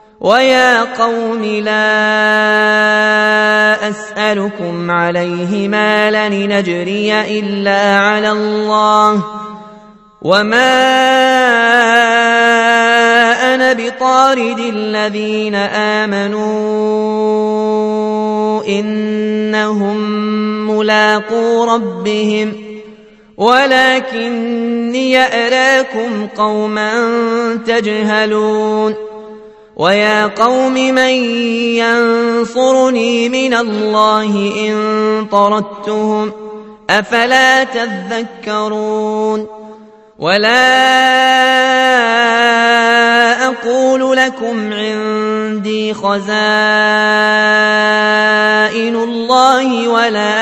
ويا قوم لا أسألكم عليه مالا لنجري إلا على الله وما أنا بطارد الذين آمنوا إنهم ملاقو ربهم ولكني أراكم قوما تجهلون ويا قوم من ينصرني من الله إن طردتهم أفلا تذكرون ولا أقول لكم عندي خزائن الله ولا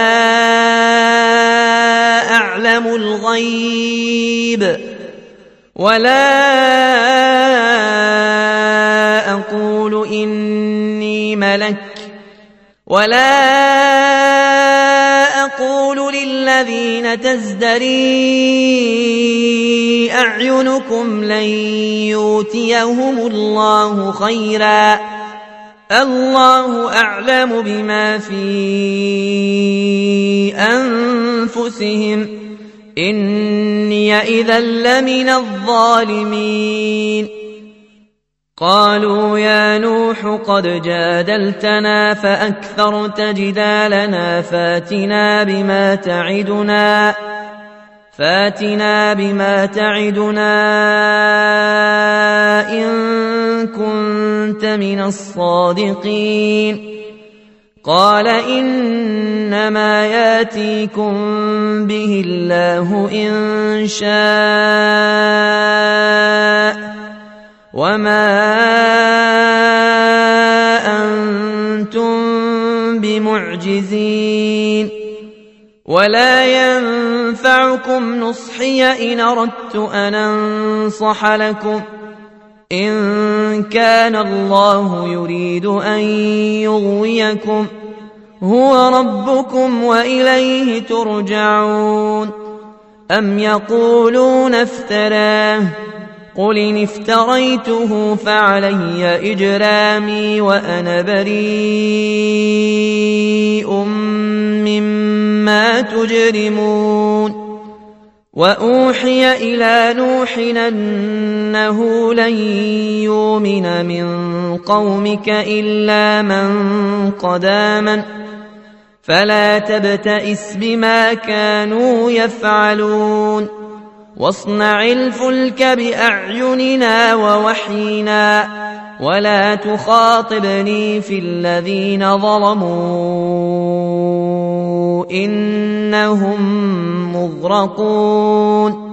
أعلم الغيب ولا أقول إني ملك ولا أقول للذين تزدري أعينكم لن يؤتيهم الله خيرا الله أعلم بما في أنفسهم إني إذا لمن الظالمين قالوا يا نوح قد جادلتنا فأكثرت جدالنا فاتنا بما تعدنا إن كنت من الصادقين قال إنما ياتيكم به الله إن شاء وما أنتم بمعجزين ولا ينفعكم نصحي إن أردت أن أنصح لكم إن كان الله يريد أن يغويكم هو ربكم وإليه ترجعون أم يقولون افتراه قل إن افتريته فعلي إجرامي وأنا بريء مما تجرمون وأوحي إلى نوح أنه لن يؤمن من قومك إلا من قد آمن فلا تبتئس بما كانوا يفعلون واصنع الفلك بأعيننا ووحينا ولا تخاطبني في الذين ظلموا إنهم مغرقون